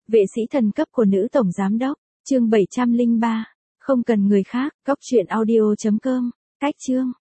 Vệ sĩ thần cấp của nữ tổng giám đốc, chương 703. Không cần người khác, góc truyện audio.com. Cách chương.